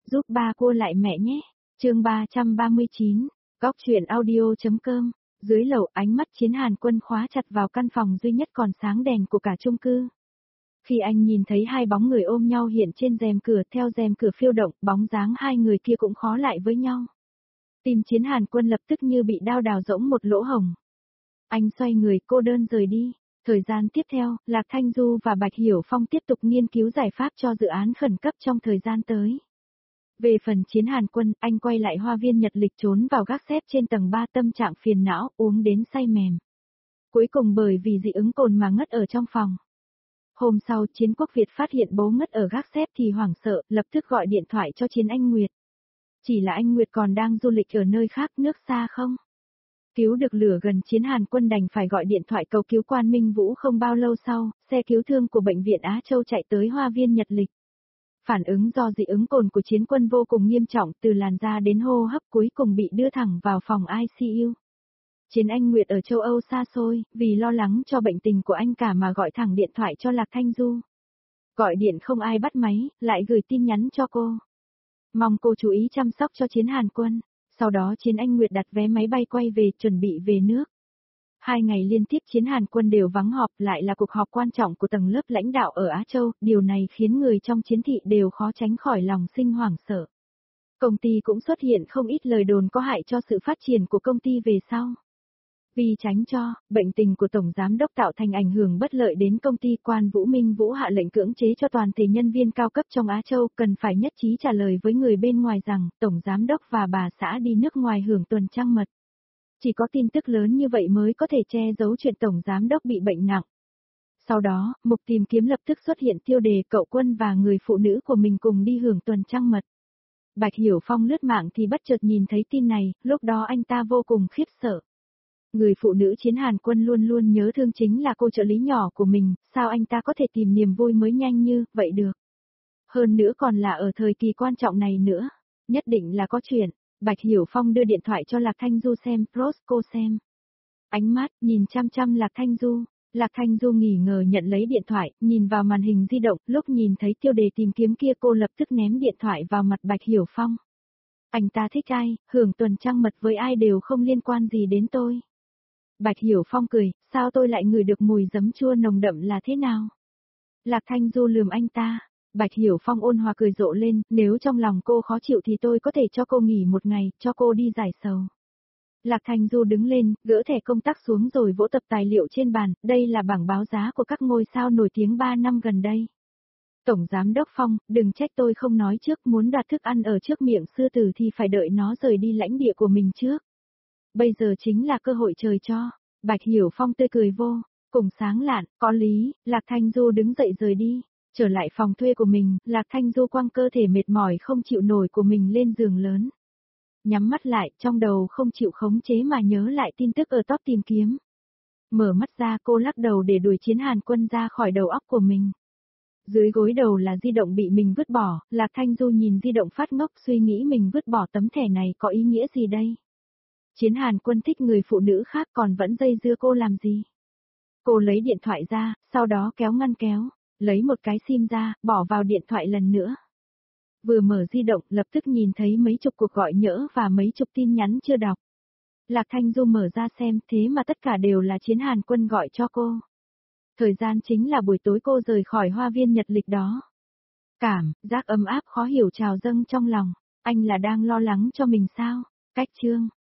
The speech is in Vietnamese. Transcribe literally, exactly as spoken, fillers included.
giúp ba cua lại mẹ nhé. Chương ba trăm ba mươi chín, góc truyện audio.com. Dưới lầu, ánh mắt Chiến Hàn Quân khóa chặt vào căn phòng duy nhất còn sáng đèn của cả chung cư. Khi anh nhìn thấy hai bóng người ôm nhau hiện trên rèm cửa, theo rèm cửa phiêu động, bóng dáng hai người kia cũng khó lại với nhau. Tim Chiến Hàn Quân lập tức như bị đao đào rỗng một lỗ hổng. Anh xoay người cô đơn rời đi. Thời gian tiếp theo, Lạc Thanh Du và Bạch Hiểu Phong tiếp tục nghiên cứu giải pháp cho dự án khẩn cấp trong thời gian tới. Về phần Chiến Hàn Quân, anh quay lại hoa viên Nhật Lịch trốn vào gác xếp trên tầng ba, tâm trạng phiền não, uống đến say mềm. Cuối cùng bởi vì dị ứng cồn mà ngất ở trong phòng. Hôm sau, Chiến Quốc Việt phát hiện bố ngất ở gác xếp thì hoảng sợ, lập tức gọi điện thoại cho Chiến Anh Nguyệt. Chỉ là anh Nguyệt còn đang du lịch ở nơi khác, nước xa không? Cứu được lửa gần, Chiến Hàn Quân đành phải gọi điện thoại cầu cứu Quan Minh Vũ. Không bao lâu sau, xe cứu thương của bệnh viện Á Châu chạy tới hoa viên Nhật Lịch. Phản ứng do dị ứng cồn của Chiến Quân vô cùng nghiêm trọng, từ làn da đến hô hấp, cuối cùng bị đưa thẳng vào phòng i xê u. Chiến Anh Nguyệt ở châu Âu xa xôi, vì lo lắng cho bệnh tình của anh cả mà gọi thẳng điện thoại cho Lạc Thanh Du. Gọi điện không ai bắt máy, lại gửi tin nhắn cho cô. Mong cô chú ý chăm sóc cho Chiến Hàn Quân. Sau đó Chiến Anh Nguyệt đặt vé máy bay quay về, chuẩn bị về nước. Hai ngày liên tiếp Chiến Hàn Quân đều vắng họp, lại là cuộc họp quan trọng của tầng lớp lãnh đạo ở Á Châu, điều này khiến người trong Chiến thị đều khó tránh khỏi lòng sinh hoảng sợ. Công ty cũng xuất hiện không ít lời đồn có hại cho sự phát triển của công ty về sau. Vì tránh cho bệnh tình của Tổng Giám đốc tạo thành ảnh hưởng bất lợi đến công ty, Quan Vũ Minh Vũ hạ lệnh cưỡng chế cho toàn thể nhân viên cao cấp trong Á Châu cần phải nhất trí trả lời với người bên ngoài rằng Tổng Giám đốc và bà xã đi nước ngoài hưởng tuần trăng mật. Chỉ có tin tức lớn như vậy mới có thể che giấu chuyện Tổng Giám đốc bị bệnh nặng. Sau đó, mục tìm kiếm lập tức xuất hiện tiêu đề Cậu Quân và người phụ nữ của mình cùng đi hưởng tuần trăng mật. Bạch Hiểu Phong lướt mạng thì bất chợt nhìn thấy tin này, lúc đó anh ta vô cùng khiếp sợ. Người phụ nữ Chiến Hàn Quân luôn luôn nhớ thương chính là cô trợ lý nhỏ của mình, sao anh ta có thể tìm niềm vui mới nhanh như vậy được? Hơn nữa còn là ở thời kỳ quan trọng này nữa, nhất định là có chuyện. Bạch Hiểu Phong đưa điện thoại cho Lạc Thanh Du xem, Prosco xem. Ánh mắt nhìn chăm chăm Lạc Thanh Du, Lạc Thanh Du nghỉ ngờ nhận lấy điện thoại, nhìn vào màn hình di động, lúc nhìn thấy tiêu đề tìm kiếm kia cô lập tức ném điện thoại vào mặt Bạch Hiểu Phong. Anh ta thích ai, hưởng tuần trăng mật với ai đều không liên quan gì đến tôi. Bạch Hiểu Phong cười, sao tôi lại ngửi được mùi giấm chua nồng đậm là thế nào? Lạc Thanh Du lườm anh ta. Bạch Hiểu Phong ôn hòa cười rộ lên, nếu trong lòng cô khó chịu thì tôi có thể cho cô nghỉ một ngày, cho cô đi giải sầu. Lạc Thanh Du đứng lên, gỡ thẻ công tác xuống rồi vỗ tập tài liệu trên bàn, đây là bảng báo giá của các ngôi sao nổi tiếng ba năm gần đây. Tổng Giám đốc Phong, đừng trách tôi không nói trước, muốn đoạt thức ăn ở trước miệng sư tử thì phải đợi nó rời đi lãnh địa của mình trước. Bây giờ chính là cơ hội trời cho. Bạch Hiểu Phong tươi cười vô cùng sáng lạn, có lý. Lạc Thanh Du đứng dậy rời đi. Trở lại phòng thuê của mình, Lạc Thanh Du quăng cơ thể mệt mỏi không chịu nổi của mình lên giường lớn. Nhắm mắt lại, trong đầu không chịu khống chế mà nhớ lại tin tức ở top tìm kiếm. Mở mắt ra cô lắc đầu để đuổi Chiến Hàn Quân ra khỏi đầu óc của mình. Dưới gối đầu là di động bị mình vứt bỏ, Lạc Thanh Du nhìn di động phát ngốc, suy nghĩ mình vứt bỏ tấm thẻ này có ý nghĩa gì đây? Chiến Hàn Quân thích người phụ nữ khác còn vẫn dây dưa cô làm gì? Cô lấy điện thoại ra, sau đó kéo ngăn kéo. Lấy một cái sim ra, bỏ vào điện thoại lần nữa. Vừa mở di động, lập tức nhìn thấy mấy chục cuộc gọi nhỡ và mấy chục tin nhắn chưa đọc. Lạc Thanh Du mở ra xem, thế mà tất cả đều là Chiến Hàn Quân gọi cho cô. Thời gian chính là buổi tối cô rời khỏi hoa viên Nhật Lịch đó. Cảm giác ấm áp khó hiểu trào dâng trong lòng. Anh là đang lo lắng cho mình sao? Cách chương.